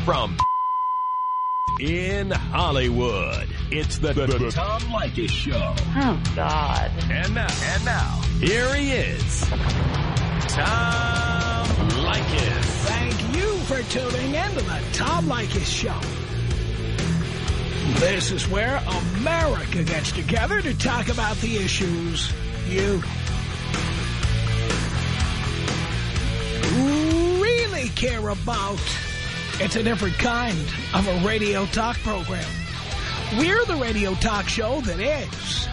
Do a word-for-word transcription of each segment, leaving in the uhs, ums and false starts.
From in Hollywood, it's the, the, the Tom Leykis Show. Oh, God. And now, and now, here he is, Tom Leykis. Thank you for tuning in to the Tom Leykis Show. This is where America gets together to talk about the issues you really care about. It's a different kind of a radio talk program. We're the radio talk show that is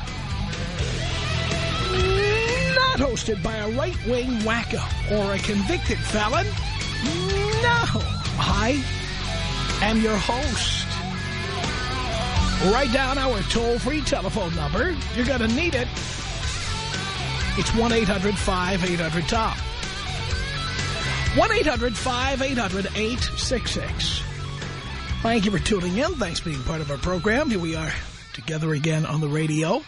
not hosted by a right-wing wacko or a convicted felon. No. I am your host. Write down our toll-free telephone number. You're going to need it. It's one eight hundred five eight hundred Tom. one eight hundred five eight hundred eight six six. Thank you for tuning in. Thanks for being part of our program. Here we are together again on the radio.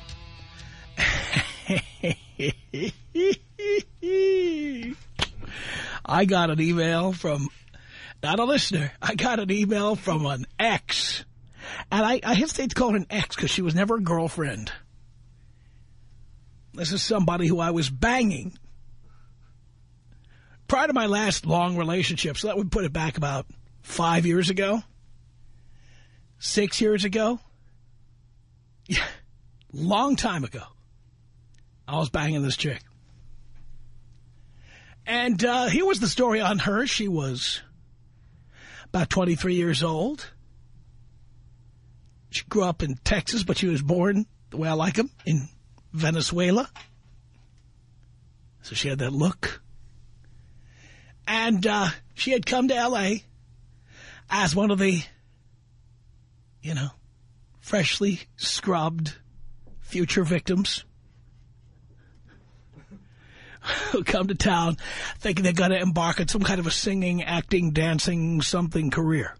I got an email from, not a listener, I got an email from an ex. And I, I hesitate to call her an ex because she was never a girlfriend. This is somebody who I was banging prior to my last long relationship. So that would put it back about five years ago. Six years ago. Yeah, long time ago. I was banging this chick. And uh, here was the story on her. She was about twenty-three years old. She grew up in Texas, but she was born, the way I like them, in Venezuela. So she had that look. And uh, she had come to L A as one of the, you know, freshly scrubbed future victims who come to town thinking they're going to embark on some kind of a singing, acting, dancing, something career.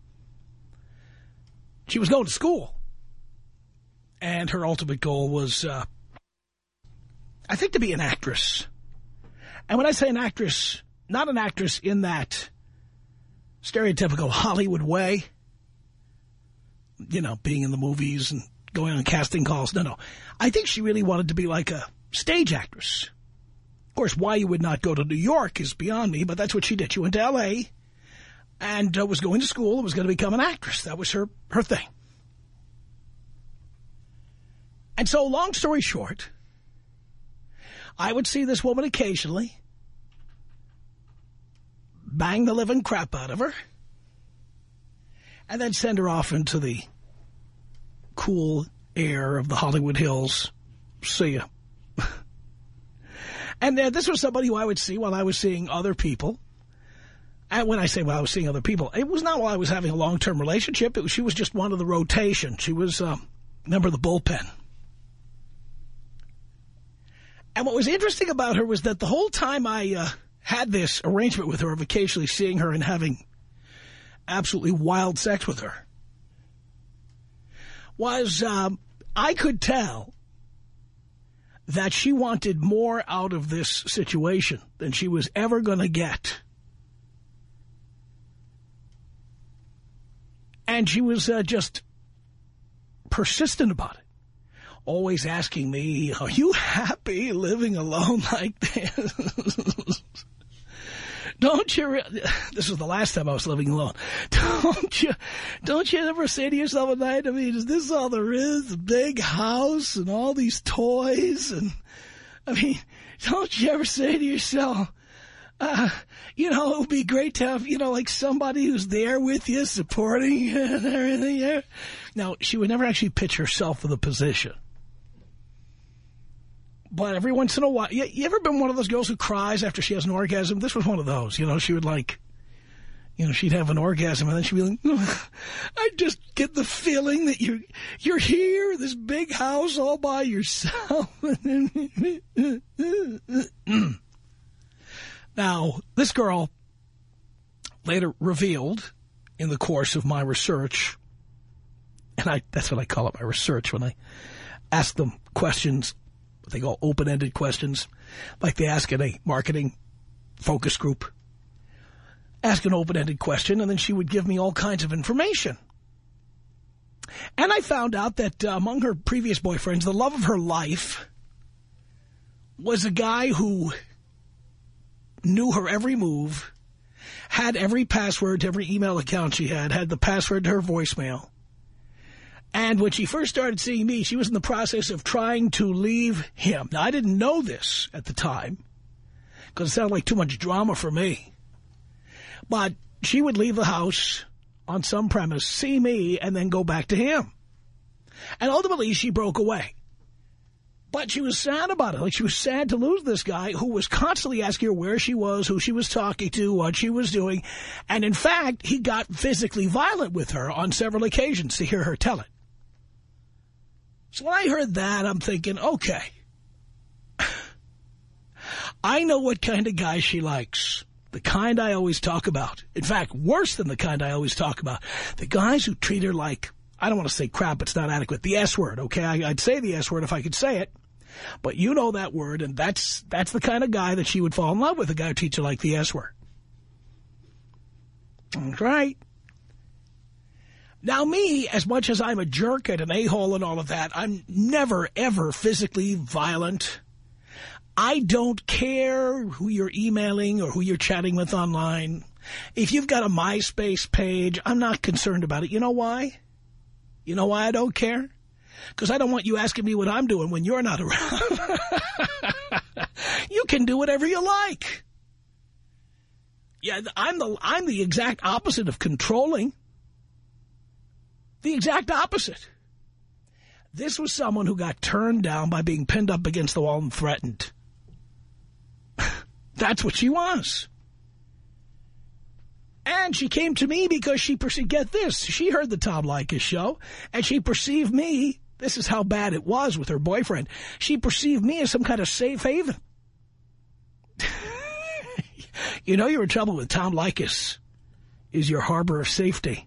She was going to school. And her ultimate goal was, uh, I think, to be an actress. And when I say an actress, not an actress in that stereotypical Hollywood way, you know, being in the movies and going on casting calls. No, no. I think she really wanted to be like a stage actress. Of course, why you would not go to New York is beyond me, but that's what she did. She went to L A and uh, was going to school and was going to become an actress. That was her, her thing. And so, long story short, I would see this woman occasionally, bang the living crap out of her, and then send her off into the cool air of the Hollywood Hills. See ya. And uh, this was somebody who I would see while I was seeing other people. And when I say while I was seeing other people, it was not while I was having a long-term relationship. It was, she was just one of the rotation. She was um, a member of the bullpen. And what was interesting about her was that the whole time I uh, had this arrangement with her of occasionally seeing her and having absolutely wild sex with her, was um, I could tell that she wanted more out of this situation than she was ever going to get. And she was uh, just persistent about it. Always asking me, are you happy living alone like this? Don't you, re this was the last time I was living alone. Don't you, don't you ever say to yourself at night, I mean, is this all there is? A big house and all these toys? And I mean, don't you ever say to yourself, uh, you know, it would be great to have, you know, like somebody who's there with you, supporting you and everything there. Now, she would never actually pitch herself for the position. But every once in a while, you, you ever been one of those girls who cries after she has an orgasm? This was one of those. You know, she would like, you know, she'd have an orgasm and then she'd be like, oh, I just get the feeling that you're, you're here, this big house all by yourself. Now, this girl later revealed in the course of my research, and I, that's what I call it, my research, when I ask them questions, what they call open-ended questions, like they ask in a marketing focus group. ask an open-ended question, and then she would give me all kinds of information. And I found out that uh, among her previous boyfriends, the love of her life was a guy who knew her every move, had every password to every email account she had, had the password to her voicemail. And when she first started seeing me, she was in the process of trying to leave him. Now, I didn't know this at the time because it sounded like too much drama for me. But she would leave the house on some premise, see me, and then go back to him. And ultimately, she broke away. But she was sad about it. Like, she was sad to lose this guy who was constantly asking her where she was, who she was talking to, what she was doing. And in fact, he got physically violent with her on several occasions, to hear her tell it. So when I heard that, I'm thinking, okay, I know what kind of guy she likes. The kind I always talk about. In fact, worse than the kind I always talk about. The guys who treat her like, I don't want to say crap, it's not adequate. The S word, okay? I, I'd say the S word if I could say it. But you know that word, and that's that's the kind of guy that she would fall in love with, a guy who treats her like the S word. That's right. Now me, as much as I'm a jerk and an a-hole and all of that, I'm never, ever physically violent. I don't care who you're emailing or who you're chatting with online. If you've got a MySpace page, I'm not concerned about it. You know why? You know why I don't care? Because I don't want you asking me what I'm doing when you're not around. You can do whatever you like. Yeah, I'm the, I'm the exact opposite of controlling. The exact opposite. This was someone who got turned down by being pinned up against the wall and threatened. That's what she was. And she came to me because she perceived, get this, she heard the Tom Leykis show, and she perceived me, this is how bad it was with her boyfriend, she perceived me as some kind of safe haven. You know you're in trouble with Tom Leykis, is your harbor of safety.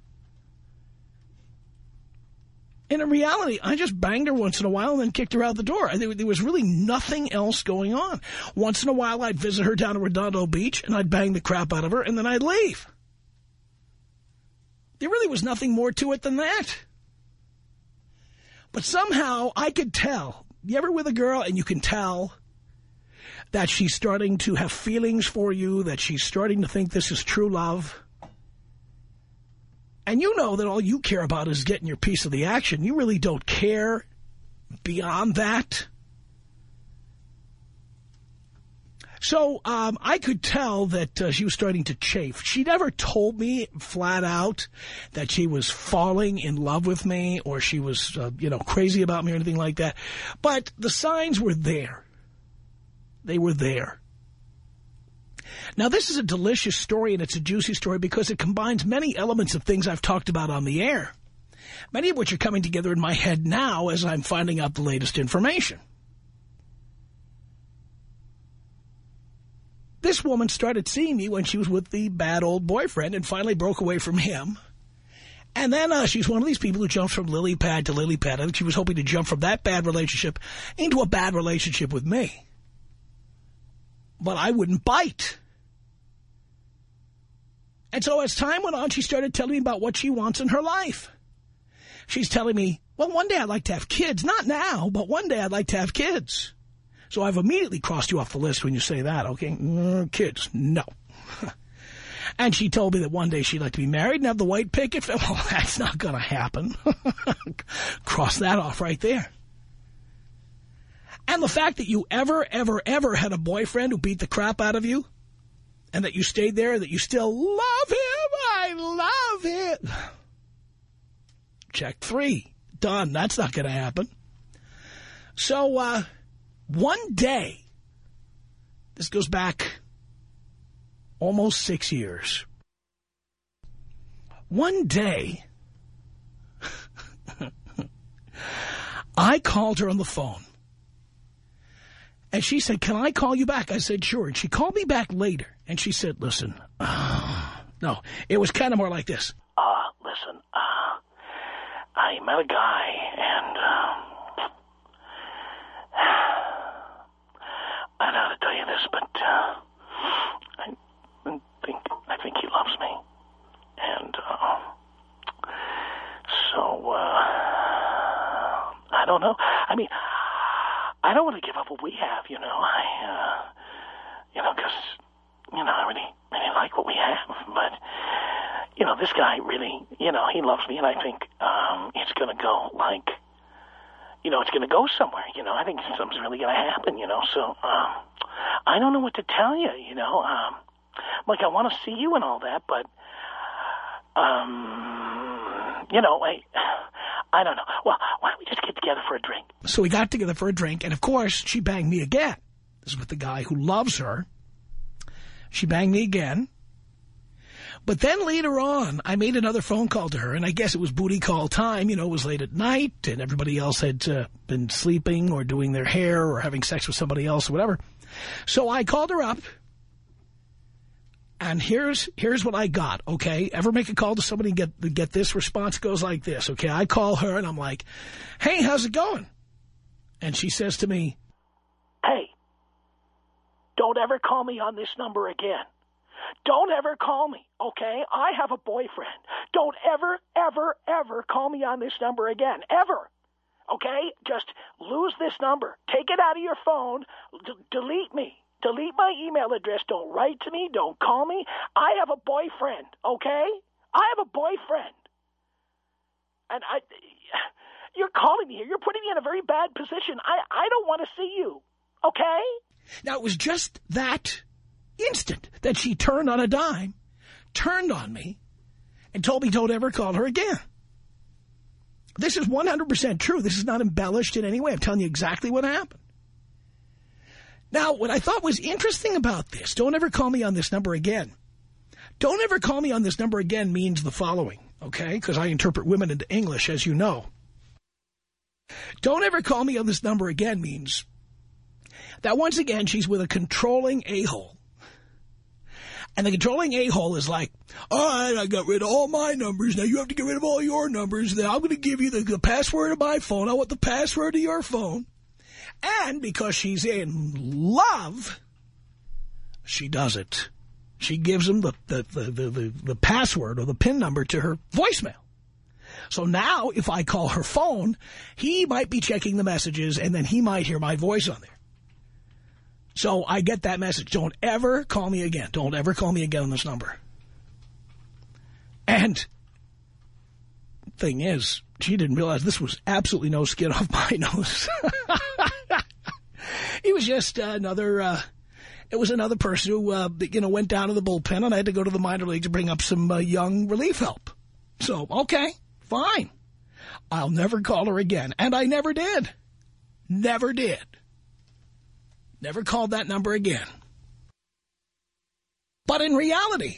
And in reality, I just banged her once in a while and then kicked her out the door. There, there was really nothing else going on. Once in a while, I'd visit her down at Redondo Beach, and I'd bang the crap out of her, and then I'd leave. There really was nothing more to it than that. But somehow, I could tell. You ever with a girl, and you can tell that she's starting to have feelings for you, that she's starting to think this is true love? And you know that all you care about is getting your piece of the action. You really don't care beyond that. So um, I could tell that uh, she was starting to chafe. She never told me flat out that she was falling in love with me or she was, uh, you know, crazy about me or anything like that. But the signs were there. They were there. Now, this is a delicious story, and it's a juicy story because it combines many elements of things I've talked about on the air, many of which are coming together in my head now as I'm finding out the latest information. This woman started seeing me when she was with the bad old boyfriend and finally broke away from him. And then uh, she's one of these people who jumps from lily pad to lily pad. I think she was hoping to jump from that bad relationship into a bad relationship with me. But I wouldn't bite. And so as time went on, she started telling me about what she wants in her life. She's telling me, well, one day I'd like to have kids. Not now, but one day I'd like to have kids. So I've immediately crossed you off the list when you say that, okay? Mm, kids, no. And she told me that one day she'd like to be married and have the white picket fence. Well, that's not going to happen. Cross that off right there. And the fact that you ever, ever, ever had a boyfriend who beat the crap out of you and that you stayed there, that you still love him, I love it. Check three. Done. That's not going to happen. So, uh, one day, this goes back almost six years. One day, I called her on the phone. And she said, can I call you back? I said, sure. And she called me back later. And she said, listen. Uh, no, it was kind of more like this. Uh, listen, uh, I met a guy, and um, I don't know how to tell you this, but uh, I think I think I don't want to give up what we have, you know. I, uh, you know, because, you know, I really, really like what we have. But, you know, this guy really, you know, he loves me, and I think um, it's going to go like, you know, it's going to go somewhere, you know. I think something's really going to happen, you know. So um, I don't know what to tell you, you know. Um, like, I want to see you and all that, but, um, you know, I, I don't know. Well, why don't we just get together for a drink? So we got together for a drink, and of course, she banged me again. This is with the guy who loves her. She banged me again. But then later on, I made another phone call to her, and I guess it was booty call time. You know, it was late at night, and everybody else had uh, been sleeping or doing their hair or having sex with somebody else or whatever. So I called her up, and here's here's what I got, okay? Ever make a call to somebody and get, get this response? It goes like this, okay? I call her, and I'm like, hey, how's it going? And she says to me, hey, don't ever call me on this number again. Don't ever call me, okay? I have a boyfriend. Don't ever, ever, ever call me on this number again, ever, okay? Just lose this number. Take it out of your phone. D- delete me. Delete my email address. Don't write to me. Don't call me. I have a boyfriend, okay? I have a boyfriend. And I, you're calling me here. You're putting me in a very bad position. I, I don't want to see you, okay? Now, it was just that instant that she turned on a dime, turned on me, and told me don't ever call her again. This is one hundred percent true. This is not embellished in any way. I'm telling you exactly what happened. Now, what I thought was interesting about this, don't ever call me on this number again. Don't ever call me on this number again means the following, okay? Because I interpret women into English, as you know. Don't ever call me on this number again means that once again she's with a controlling a-hole. And the controlling a-hole is like, all right, I got rid of all my numbers. Now you have to get rid of all your numbers. Now I'm going to give you the, the password of my phone. I want the password of your phone. And because she's in love, she does it. She gives him the, the, the, the, the, the password or the PIN number to her voicemail. So now if I call her phone, he might be checking the messages, and then he might hear my voice on there. So I get that message. Don't ever call me again. Don't ever call me again on this number. And thing is, she didn't realize this was absolutely no skin off my nose. It was just uh, another, uh, it was another person who, uh, you know, went down to the bullpen, and I had to go to the minor league to bring up some uh, young relief help. So, okay, fine. I'll never call her again. And I never did. Never did. Never called that number again. But in reality,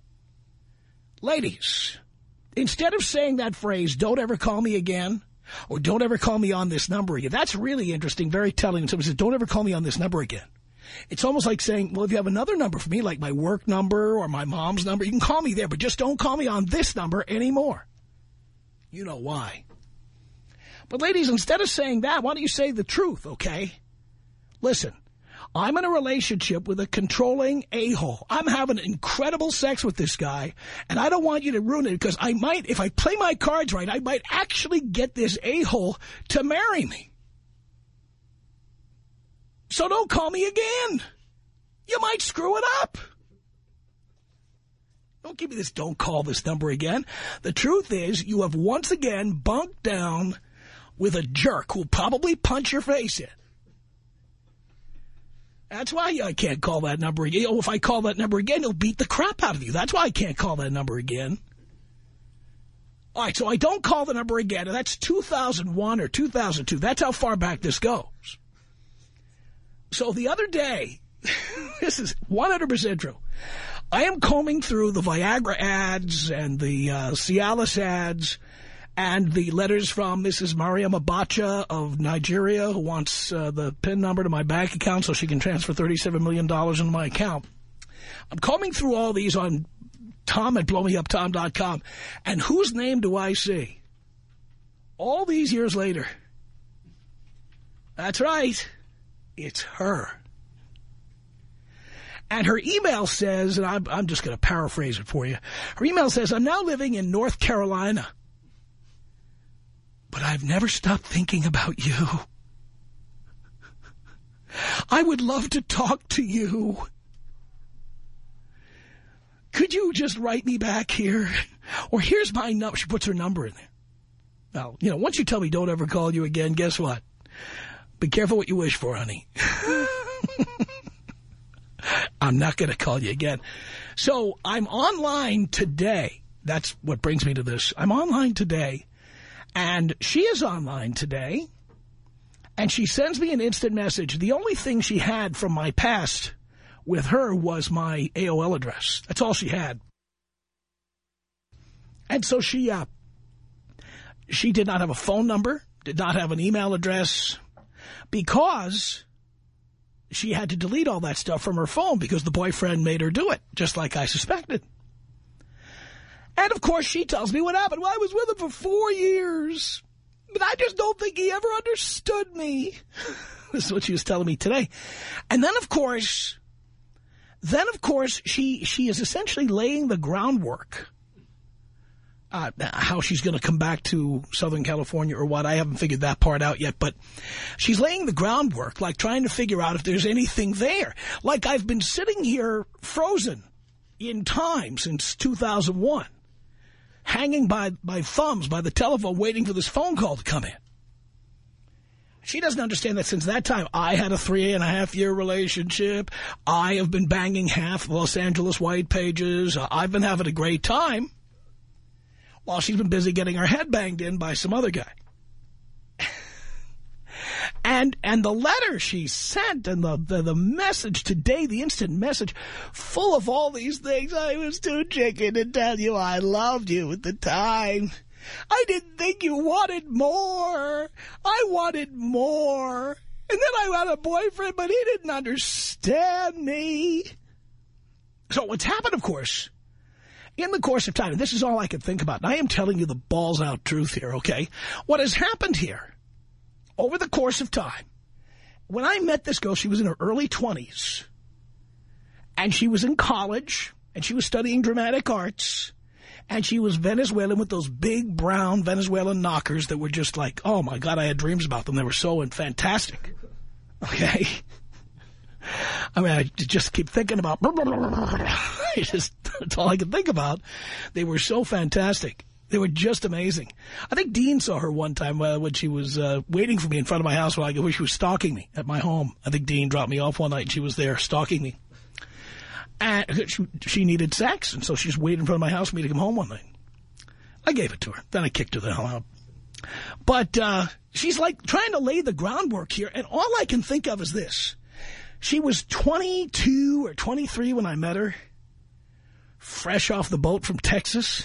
ladies, instead of saying that phrase, don't ever call me again, or don't ever call me on this number again, that's really interesting, very telling. When somebody says, don't ever call me on this number again. It's almost like saying, well, if you have another number for me, like my work number or my mom's number, you can call me there, but just don't call me on this number anymore. You know why. But ladies, instead of saying that, why don't you say the truth, okay? Listen. I'm in a relationship with a controlling a-hole. I'm having incredible sex with this guy, and I don't want you to ruin it because I might, if I play my cards right, I might actually get this a-hole to marry me. So don't call me again. You might screw it up. Don't give me this, don't call this number again. The truth is, you have once again bunked down with a jerk who'll probably punch your face in. That's why I can't call that number again. Oh, if I call that number again, he'll beat the crap out of you. That's why I can't call that number again. All right, so I don't call the number again, and that's two thousand one or two thousand two. That's how far back this goes. So the other day, this is one hundred percent true. I am combing through the Viagra ads and the uh, Cialis ads and the letters from Missus Mariam Abacha of Nigeria, who wants uh, the PIN number to my bank account so she can transfer thirty-seven million dollars into my account. I'm combing through all these on Tom at blow me up tom dot com. And whose name do I see? All these years later. That's right. It's her. And her email says, and I'm, I'm just going to paraphrase it for you. Her email says, I'm now living in North Carolina, but I've never stopped thinking about you. I would love to talk to you. Could you just write me back here? Or here's my number. She puts her number in there. Now, you know, once you tell me don't ever call you again, guess what? Be careful what you wish for, honey. I'm not going to call you again. So I'm online today. That's what brings me to this. I'm online today. And she is online today. And she sends me an instant message. The only thing she had from my past with her was my A O L address. That's all she had. And so she, uh, she did not have a phone number, did not have an email address, because she had to delete all that stuff from her phone because the boyfriend made her do it, just like I suspected. And, of course, she tells me what happened. Well, I was with him for four years, but I just don't think he ever understood me. This is what she was telling me today. And then, of course, then, of course, she, she is essentially laying the groundwork. Uh, how she's going to come back to Southern California or what, I haven't figured that part out yet. But she's laying the groundwork, like trying to figure out if there's anything there. Like I've been sitting here frozen in time since two thousand one, hanging by my thumbs by the telephone waiting for this phone call to come in. She doesn't understand that since that time, I had a three and a half year relationship. I have been banging half Los Angeles white pages. I've been having a great time, while she's been busy getting her head banged in by some other guy. and and the letter she sent and the, the, the message today, the instant message, full of all these things. I was too chicken to tell you I loved you at the time. I didn't think you wanted more. I wanted more. And then I had a boyfriend, but he didn't understand me. So what's happened, of course, in the course of time, and this is all I can think about, and I am telling you the balls-out truth here, okay? What has happened here, over the course of time, when I met this girl, she was in her early twenties, and she was in college, and she was studying dramatic arts, and she was Venezuelan with those big brown Venezuelan knockers that were just like, oh, my God, I had dreams about them. They were so fantastic, okay? I mean, I just keep thinking about, it's just, that's all I can think about. They were so fantastic. They were just amazing. I think Dean saw her one time uh, when she was uh, waiting for me in front of my house while I, when she was stalking me at my home. I think Dean dropped me off one night and she was there stalking me. And she, she needed sex, and so she's waiting in front of my house for me to come home one night. I gave it to her. Then I kicked her the hell out. But uh, she's like trying to lay the groundwork here, and all I can think of is this. She was twenty-two or twenty-three when I met her, fresh off the boat from Texas.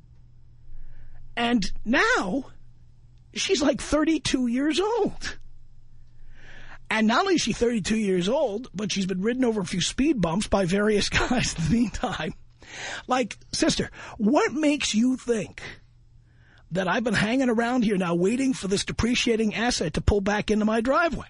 And now she's like thirty-two years old. And not only is she thirty-two years old, but she's been ridden over a few speed bumps by various guys in the meantime. Like, sister, what makes you think that I've been hanging around here now waiting for this depreciating asset to pull back into my driveway?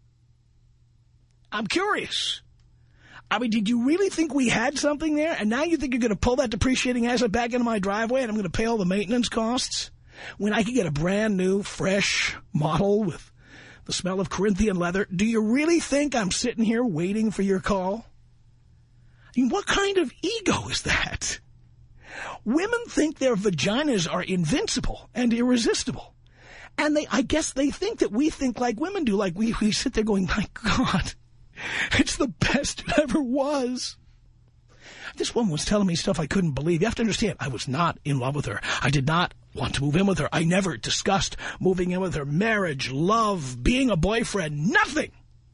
I'm curious. I mean, did you really think we had something there? And now you think you're going to pull that depreciating asset back into my driveway and I'm going to pay all the maintenance costs when I could get a brand new, fresh model with the smell of Corinthian leather? Do you really think I'm sitting here waiting for your call? I mean, what kind of ego is that? Women think their vaginas are invincible and irresistible. And they, I guess they think that we think like women do. Like we, we sit there going, my God, it's the best it ever was. This woman was telling me stuff I couldn't believe. You have to understand, I was not in love with her. I did not want to move in with her. I never discussed moving in with her. Marriage, love, being a boyfriend, nothing.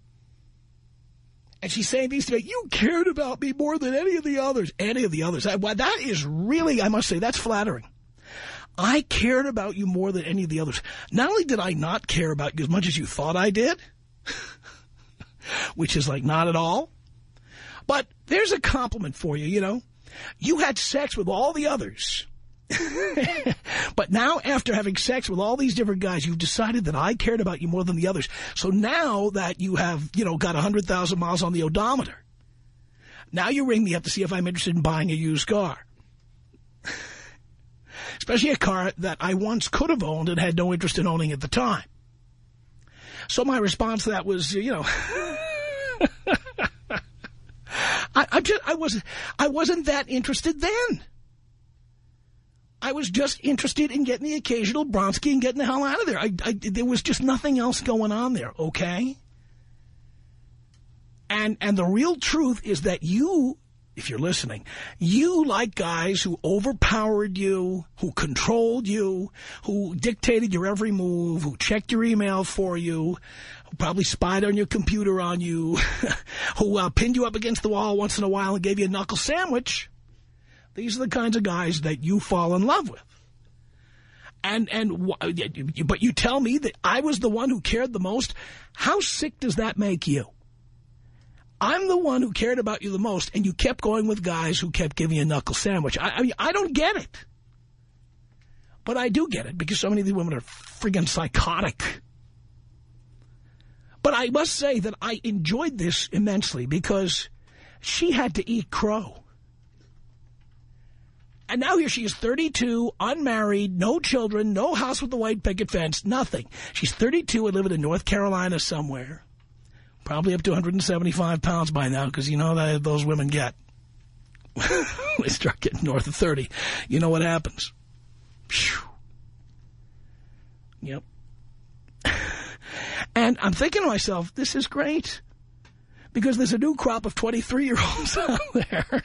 And she's saying these to me, you cared about me more than any of the others. Any of the others. I, well, that is really, I must say, that's flattering. I cared about you more than any of the others. Not only did I not care about you as much as you thought I did, which is like not at all, but there's a compliment for you, you know. You had sex with all the others. But now, after having sex with all these different guys, you've decided that I cared about you more than the others. So now that you have, you know, got one hundred thousand miles on the odometer, now you ring me up to see if I'm interested in buying a used car. Especially a car that I once could have owned and had no interest in owning at the time. So my response to that was, you know, I, I just, I wasn't, I wasn't that interested then. I was just interested in getting the occasional Bronski and getting the hell out of there. I, I, there was just nothing else going on there, okay? And, and the real truth is that you, if you're listening, you like guys who overpowered you, who controlled you, who dictated your every move, who checked your email for you, who probably spied on your computer on you, who uh, pinned you up against the wall once in a while and gave you a knuckle sandwich. These are the kinds of guys that you fall in love with. And, and, but you tell me that I was the one who cared the most. How sick does that make you? I'm the one who cared about you the most, and you kept going with guys who kept giving you a knuckle sandwich. I, I mean, I don't get it. But I do get it, because so many of these women are friggin' psychotic. But I must say that I enjoyed this immensely, because she had to eat crow. And now here she is, thirty-two, unmarried, no children, no house with the white picket fence, nothing. She's thirty-two and living in North Carolina somewhere. Probably up to one hundred seventy-five pounds by now, because you know that those women get. They start getting north of thirty. You know what happens. Phew. Yep. And I'm thinking to myself, this is great. Because there's a new crop of twenty-three-year-olds out there.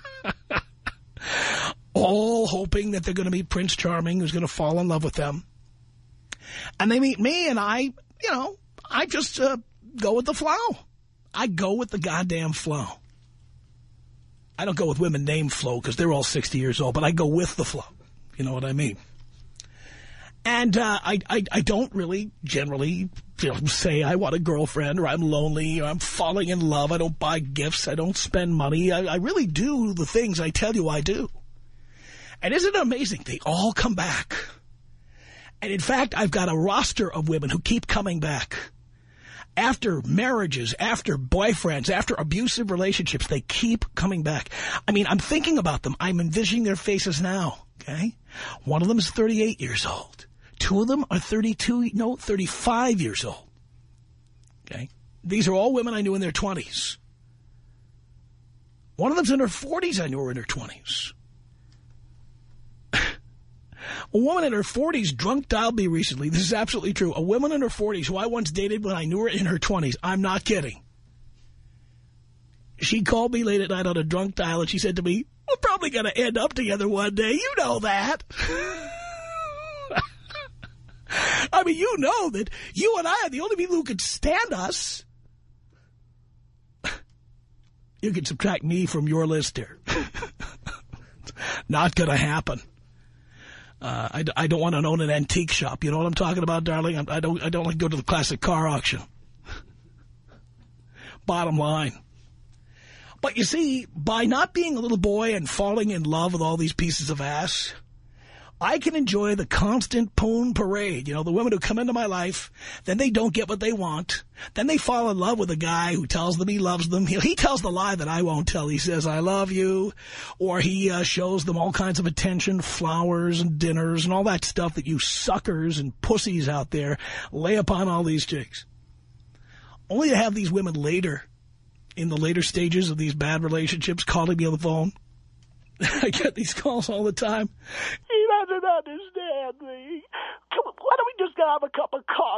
All hoping that they're going to meet Prince Charming, who's going to fall in love with them. And they meet me, and I, you know, I just... Uh, go with the flow. I go with the goddamn flow. I don't go with women named Flo because they're all sixty years old, but I go with the flow. You know what I mean? And uh, I, I I don't really generally you know, say I want a girlfriend or I'm lonely or I'm falling in love. I don't buy gifts. I don't spend money. I, I really do the things I tell you I do. And isn't it amazing? They all come back. And in fact, I've got a roster of women who keep coming back. After marriages, after boyfriends, after abusive relationships, they keep coming back. I mean, I'm thinking about them. I'm envisioning their faces now, okay? One of them is thirty-eight years old. Two of them are thirty-two, no, thirty-five years old, okay? These are all women I knew in their twenties. One of them's in her forties, I knew her in her twenties. A woman in her forties drunk dialed me recently. This is absolutely true. A woman in her forties who I once dated when I knew her in her twenties. I'm not kidding. She called me late at night on a drunk dial and she said to me, we're probably going to end up together one day. You know that. I mean, you know that you and I are the only people who could stand us. You can subtract me from your list here. Not going to happen. Uh, I, I don't want to own an antique shop. You know what I'm talking about, darling? I, I don't I don't like to go to the classic car auction. Bottom line. But you see, by not being a little boy and falling in love with all these pieces of ass, I can enjoy the constant poon parade. You know, the women who come into my life, then they don't get what they want. Then they fall in love with a guy who tells them he loves them. He, he tells the lie that I won't tell. He says, I love you. Or he uh, shows them all kinds of attention, flowers and dinners and all that stuff that you suckers and pussies out there lay upon all these chicks. Only to have these women later, in the later stages of these bad relationships, calling me on the phone. I get these calls all the time. He doesn't understand me. Come on, why don't we just have a cup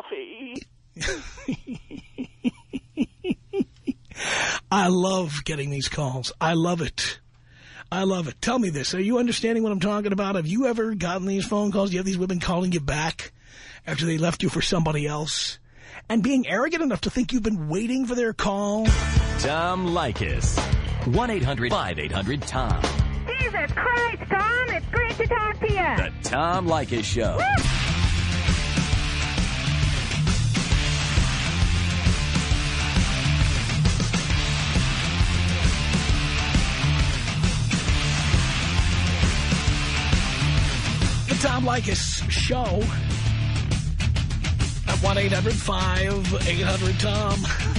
of coffee? I love getting these calls. I love it. I love it. Tell me this. Are you understanding what I'm talking about? Have you ever gotten these phone calls? Do you have these women calling you back after they left you for somebody else? And being arrogant enough to think you've been waiting for their call? Tom Leykis. one eight hundred five eight hundred Tom. Jesus Christ, Tom, it's great to talk to you. The Tom Leykis Show. Woo! The Tom Leykis Show at one eight hundred five eight hundred Tom.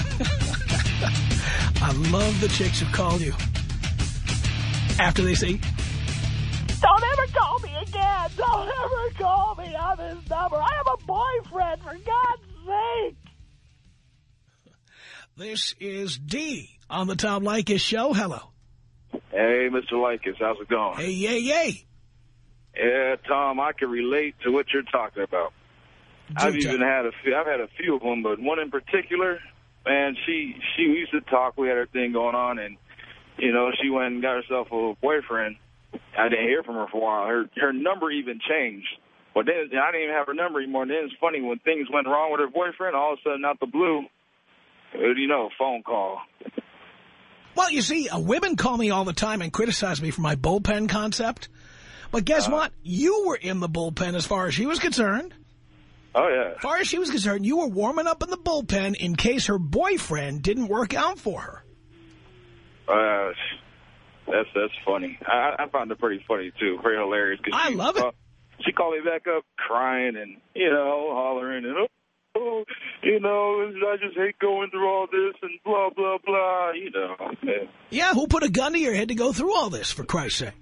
I love the chicks who call you after they say, Don't ever call me again. Don't ever call me on this number. I have a boyfriend, for God's sake. This is D on the Tom Leykis Show. Hello. Hey, Mister Leykis, how's it going? Hey, yay, yay. Yeah, Tom, I can relate to what you're talking about. Do I've tell. even had a few, I've had a few of them, but one in particular, man, she she used to talk. We had her thing going on, and you know, she went and got herself a boyfriend. I didn't hear from her for a while. Her her number even changed. But then I didn't even have her number anymore. And then it's funny, when things went wrong with her boyfriend, all of a sudden, out the blue, you know, phone call. Well, you see, uh, women call me all the time and criticize me for my bullpen concept. But guess uh, what? You were in the bullpen as far as she was concerned. Oh, yeah. As far as she was concerned, you were warming up in the bullpen in case her boyfriend didn't work out for her. Uh, that's that's funny. I, I found it pretty funny, too. Very hilarious. I she, love it. Uh, she called me back up crying and, you know, hollering and, oh, you know, I just hate going through all this and blah, blah, blah, you know. Man. Yeah, who put a gun to your head to go through all this, for Christ's sake?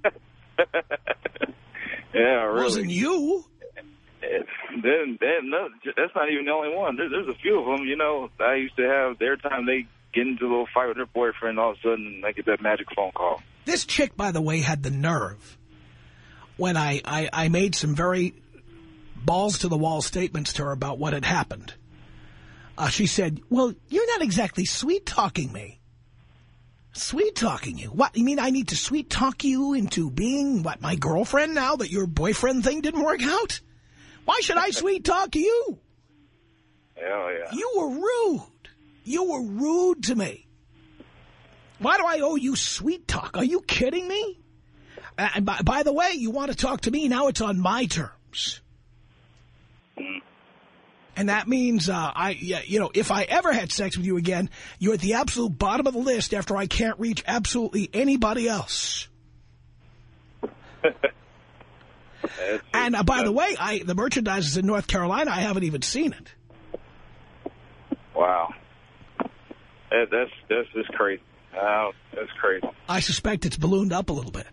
Yeah, really. It wasn't you. It, then, then no, that's not even the only one. There, there's a few of them, you know. I used to have, every time they get into a little fight with their boyfriend, all of a sudden they get that magic phone call. This chick, by the way, had the nerve when I, I, I made some very balls-to-the-wall statements to her about what had happened. Uh, she said, well, you're not exactly sweet-talking me. Sweet-talking you? What, you mean I need to sweet-talk you into being, what, my girlfriend now that your boyfriend thing didn't work out? Why should I sweet-talk you? Hell yeah. You were rude. You were rude to me. Why do I owe you sweet talk? Are you kidding me? And by, by the way, you want to talk to me, now it's on my terms. Mm. And that means, uh, I, yeah, you know, if I ever had sex with you again, you're at the absolute bottom of the list after I can't reach absolutely anybody else. And uh, by the way, I the merchandise is in North Carolina. I haven't even seen it. Wow. That, that's, that's just crazy. Wow, that's crazy. I suspect it's ballooned up a little bit.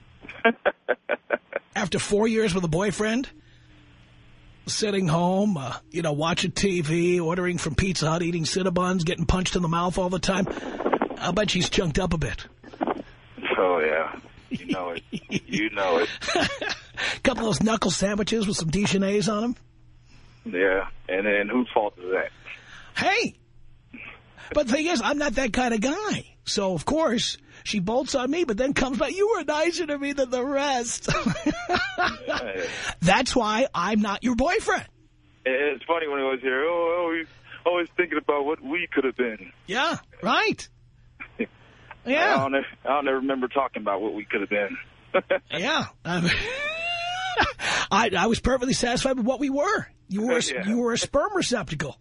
After four years with a boyfriend, sitting home, uh, you know, watching T V, ordering from Pizza Hut, eating Cinnabons, getting punched in the mouth all the time, I bet she's chunked up a bit. Oh, yeah. You know it. You know it. A couple of those knuckle sandwiches with some Dijonnaise on them. Yeah, and then whose fault is that? Hey! But the thing is, I'm not that kind of guy. So, of course, she bolts on me, but then comes back, you were nicer to me than the rest. Yeah. That's why I'm not your boyfriend. It's funny when I was here, oh, always, always thinking about what we could have been. Yeah, right. Yeah. I don't, I don't ever remember talking about what we could have been. Yeah. I, mean, I, I was perfectly satisfied with what we were. You were, Yeah. you were a sperm receptacle.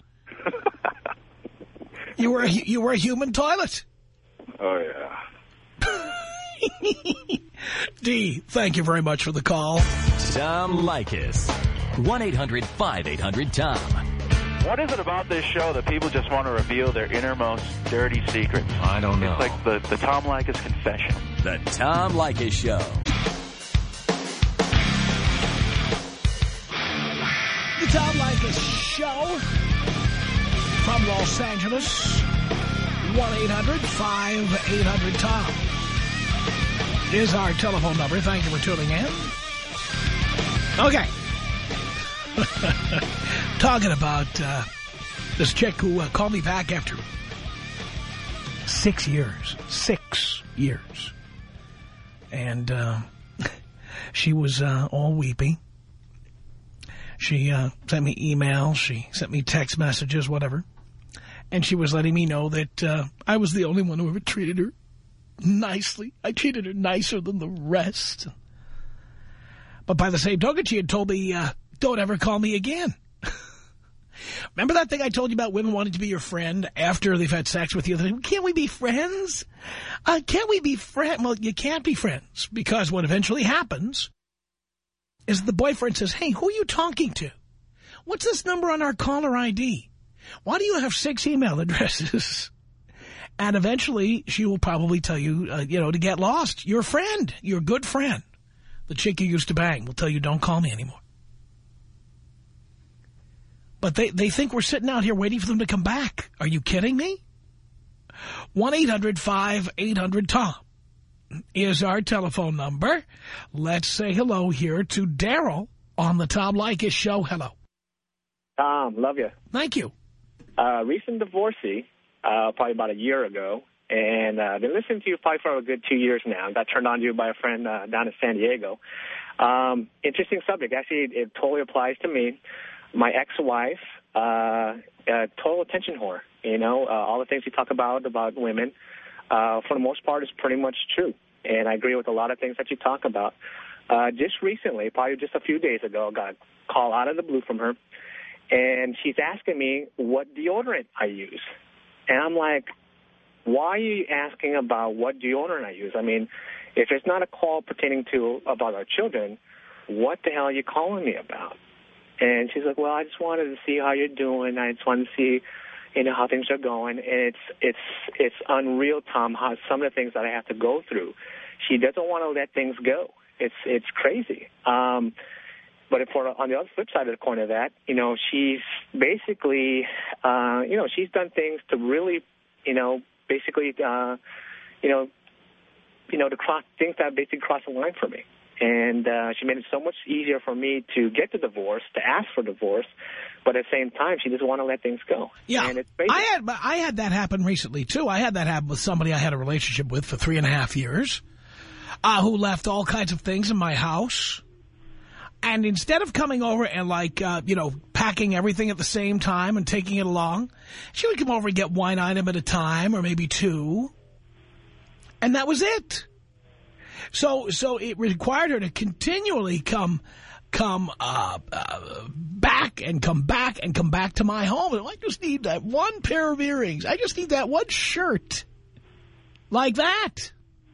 You were a, you were a human toilet. Oh, yeah. D, thank you very much for the call. Tom Leykis. one eight hundred five eight hundred Tom. What is it about this show that people just want to reveal their innermost dirty secrets? I don't know. It's like the, the Tom Leykis confession. The Tom Leykis Show. The Tom Leykis Show from Los Angeles. one eight hundred five eight hundred Tom is our telephone number. Thank you for tuning in. Okay. Talking about uh, this chick who uh, called me back after six years. Six years. And uh, she was uh, all weepy. She uh, sent me emails. She sent me text messages, whatever. And she was letting me know that uh, I was the only one who ever treated her nicely. I treated her nicer than the rest. But by the same token, she had told me, uh, don't ever call me again. Remember that thing I told you about women wanting to be your friend after they've had sex with you? Can't we be friends? Uh, can't we be friends? Well, you can't be friends, because what eventually happens is the boyfriend says, hey, who are you talking to? What's this number on our caller I D? Why do you have six email addresses? And eventually she will probably tell you, uh, you know, to get lost. Your friend, your good friend, the chick you used to bang, will tell you, don't call me anymore. But they, they think we're sitting out here waiting for them to come back. Are you kidding me? one eight hundred five eight hundred Tom is our telephone number. Let's say hello here to Daryl on the Tom Leykis show. Hello. Tom, love you. Thank you. Uh, recent divorcee, uh, probably about a year ago, and I've uh, been listening to you probably for a good two years now. Got turned on to you by a friend uh, down in San Diego. Um, interesting subject. Actually, it, it totally applies to me. My ex-wife, uh, a total attention whore. You know, uh, all the things you talk about, about women, uh, for the most part, is pretty much true. And I agree with a lot of things that you talk about. Uh, just recently, probably just a few days ago, I got a call out of the blue from her. And she's asking me what deodorant I use. And I'm like, why are you asking about what deodorant I use? I mean, if it's not a call pertaining to about our children, what the hell are you calling me about? And she's like, well, I just wanted to see how you're doing. I just wanted to see, you know, how things are going. And it's it's it's unreal, Tom, how some of the things that I have to go through. She doesn't want to let things go. It's it's crazy. Um, but for, on the other flip side of the coin of that, you know, she's basically, uh, you know, she's done things to really, you know, basically, uh, you know, you know, to cross things that basically cross the line for me. And uh, she made it so much easier for me to get the divorce, to ask for divorce, but at the same time, she doesn't want to let things go. Yeah, and it's I had I had that happen recently, too. I had that happen with somebody I had a relationship with for three and a half years, uh, who left all kinds of things in my house. And instead of coming over and, like, uh, you know, packing everything at the same time and taking it along, she would come over and get one item at a time or maybe two. And that was it. So so it required her to continually come come uh, uh, back and come back and come back to my home. And I just need that one pair of earrings. I just need that one shirt. Like that.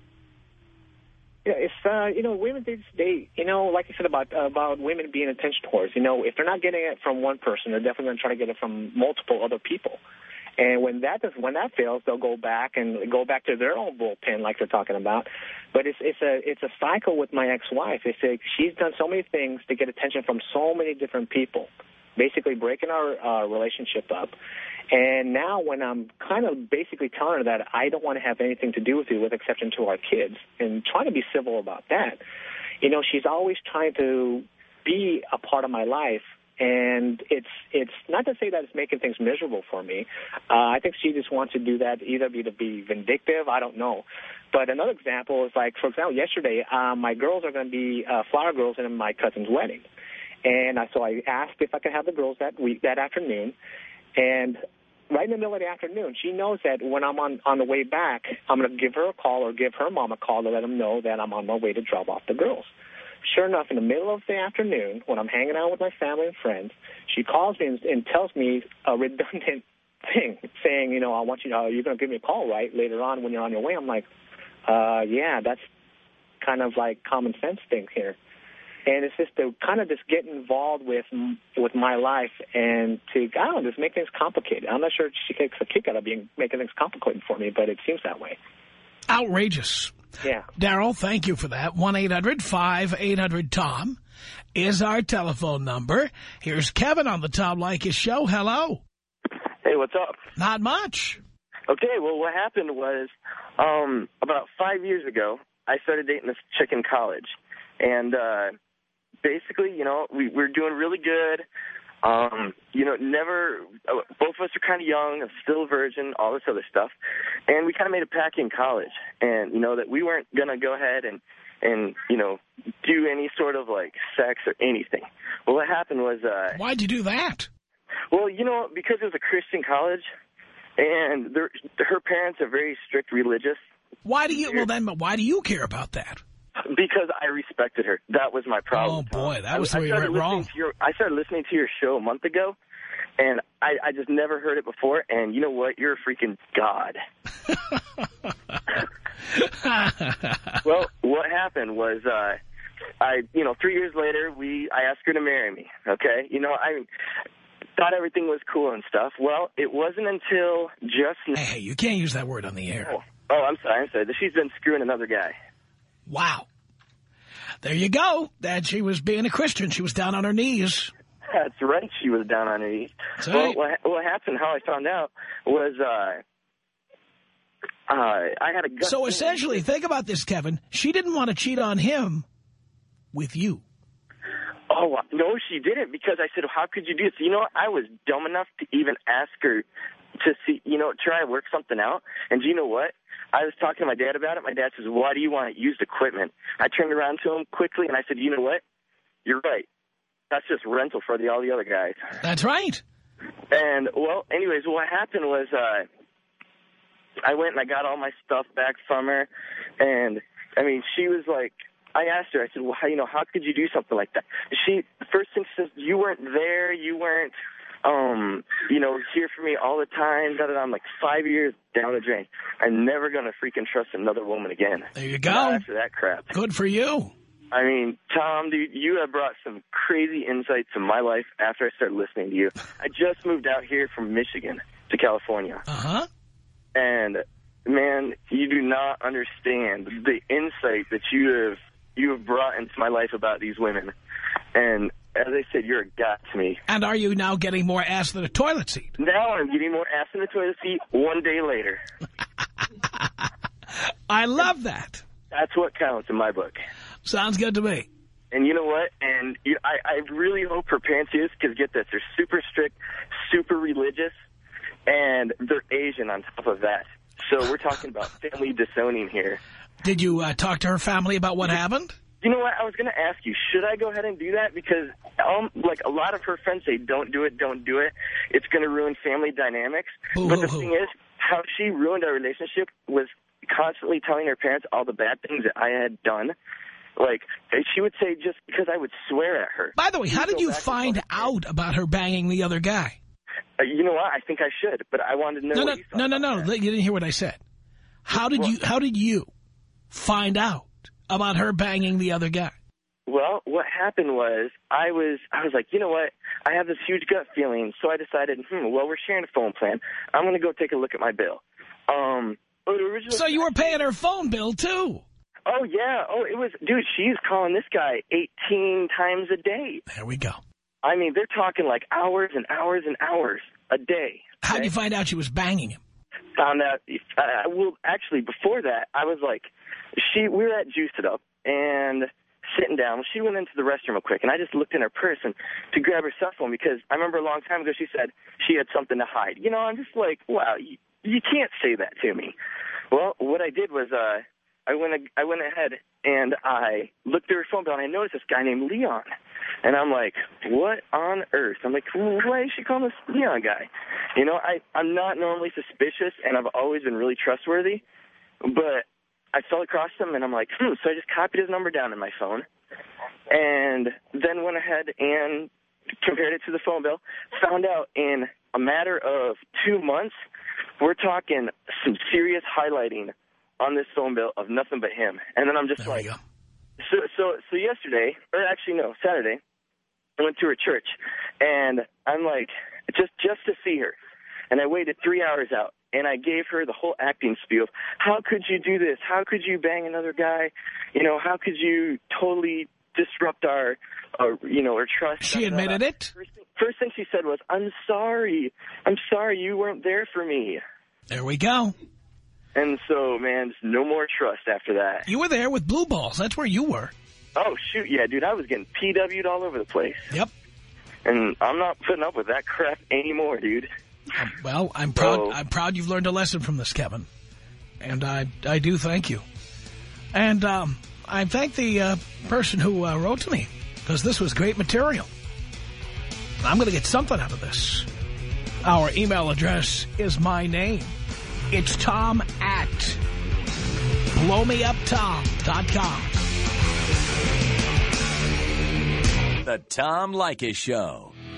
Yeah, it's, uh, you know, women, they, they, you know, like I said about uh, about women being attention whores, you know, if they're not getting it from one person, they're definitely going to try to get it from multiple other people. And when that does, when that fails, they'll go back and go back to their own bullpen, like they're talking about. But it's it's a it's a cycle with my ex-wife. It's a, she's done so many things to get attention from so many different people, basically breaking our uh, relationship up. And now when I'm kind of basically telling her that I don't want to have anything to do with you with exception to our kids and trying to be civil about that, you know, she's always trying to be a part of my life. And it's it's not to say that it's making things miserable for me. Uh, I think she just wants to do that either be to be vindictive. I don't know. But another example is like, for example, yesterday, um, my girls are going to be uh, flower girls in my cousin's wedding. And uh, so I asked if I could have the girls that week, that afternoon. And right in the middle of the afternoon, she knows that when I'm on, on the way back, I'm going to give her a call or give her mom a call to let them know that I'm on my way to drop off the girls. Sure enough, in the middle of the afternoon, when I'm hanging out with my family and friends, she calls me and, and tells me a redundant thing, saying, you know, I want you, uh, you're going to give me a call, right, later on when you're on your way. I'm like, uh, yeah, that's kind of like common sense thing here. And it's just to kind of just get involved with with my life and to, I don't know, just make things complicated. I'm not sure she takes a kick out of being making things complicated for me, but it seems that way. Outrageous. Yeah. Daryl, thank you for that. one eight hundred five eight hundred Tom is our telephone number. Here's Kevin on the Tom Leykis show. Hello. Hey, what's up? Not much. Okay, well, what happened was um, about five years ago, I started dating this chick in college. And uh, basically, you know, we, we're doing really good. Um, you know, never, uh, both of us are kind of young, still a virgin, all this other stuff. And we kind of made a pact in college. And, you know, that we weren't going to go ahead and, and, you know, do any sort of, like, sex or anything. Well, what happened was... Uh, Why'd you do that? Well, you know, because it was a Christian college, and her parents are very strict religious. Why do you, well, then, why do you care about that? Because I respected her. That was my problem. Oh, boy, that was I, where you went wrong. Your, I started listening to your show a month ago, and I, I just never heard it before, and you know what? You're a freaking god. Well, what happened was, uh, I, you know, three years later, we, I asked her to marry me, okay? You know, I thought everything was cool and stuff. Well, it wasn't until just... Hey, you can't use that word on the air. Oh, oh I'm sorry, I'm sorry. She's been screwing another guy. Wow. There you go. That she was being a Christian. She was down on her knees. That's right. She was down on her knees. That's well, right. what, what happened, how I found out, was uh, uh, I had a gut So feeling. essentially, think about this, Kevin. She didn't want to cheat on him with you. Oh, no, she didn't, because I said, how could you do this? You know what? I was dumb enough to even ask her to see, you know, try to work something out. And do you know what? I was talking to my dad about it. My dad says, why do you want used equipment? I turned around to him quickly, and I said, you know what? You're right. That's just rental for the all the other guys. That's right. And, well, anyways, what happened was uh, I went and I got all my stuff back from her. And, I mean, she was like, I asked her, I said, well, how, you know, how could you do something like that? She, the first thing she says, you weren't there, you weren't, um, you know, here for me all the time. Da, da, da. I'm like, five years down the drain. I'm never going to freaking trust another woman again. There you go. Not after that crap. Good for you. I mean, Tom, dude, you have brought some crazy insights to my life after I started listening to you. I just moved out here from Michigan to California. Uh-huh. And, man, you do not understand the insight that you have you have brought into my life about these women. And as I said, you're a god to me. And are you now getting more ass than a toilet seat? Now I'm getting more ass in the toilet seat one day later. I love that. That's what counts in my book. Sounds good to me. And you know what? And you, I, I really hope her parents do this, because get this, they're super strict, super religious, and they're Asian on top of that. So we're talking about family disowning here. Did you uh, talk to her family about what happened? You know what? I was going to ask you, should I go ahead and do that? Because, um, like, a lot of her friends say, don't do it, don't do it. It's going to ruin family dynamics. Ooh, but the ooh, thing ooh. is, how she ruined our relationship was constantly telling her parents all the bad things that I had done. Like, she would say just because I would swear at her. By the way, how did Go you back and find forth. out about her banging the other guy? Uh, you know what? I think I should, but I wanted to know No, what no, you thought no, no, about no. that. You didn't hear what I said. How did Well- you? How did you find out about her banging the other guy? Well, what happened was I was I was like, you know what? I have this huge gut feeling, so I decided, hmm, well, we're sharing a phone plan. I'm going to go take a look at my bill. Um, but originally, So you were paying her phone bill, too. Oh, yeah. Oh, it was, dude, she's calling this guy eighteen times a day. There we go. I mean, they're talking like hours and hours and hours a day. How did okay? you find out she was banging him? Found out, uh, well, actually, before that, I was like, she, we were at Juice It Up, and sitting down, she went into the restroom real quick, and I just looked in her purse and to grab her cell phone, because I remember a long time ago she said she had something to hide. You know, I'm just like, wow, you, you can't say that to me. Well, what I did was uh, I went I went ahead and I looked at her phone bill, and I noticed this guy named Leon. And I'm like, what on earth? I'm like, why is she calling this Leon guy? You know, I, I'm not normally suspicious, and I've always been really trustworthy, but I fell across him, and I'm like, hmm, so I just copied his number down in my phone, and then went ahead and compared it to the phone bill, found out in a matter of two months, we're talking some serious highlighting on this phone bill of nothing but him. And then I'm just There like, we go. so, so, so yesterday, or actually no, Saturday, I went to her church, and I'm like, just, just to see her. And I waited three hours out, and I gave her the whole acting spiel of, how could you do this? How could you bang another guy? You know, how could you totally disrupt our, our you know, our trust? She admitted it? First thing, first thing she said was, I'm sorry. I'm sorry you weren't there for me. There we go. And so, man, just no more trust after that. You were there with blue balls. That's where you were. Oh, shoot, yeah, dude, I was getting P W'd all over the place. Yep. And I'm not putting up with that crap anymore, dude. Um, well, I'm proud. So- I'm proud you've learned a lesson from this, Kevin, and I I do thank you. And um, I thank the uh, person who uh, wrote to me, because this was great material. I'm going to get something out of this. Our email address is my name. It's Tom at blow me up tom dot com. The Tom Leykis Show.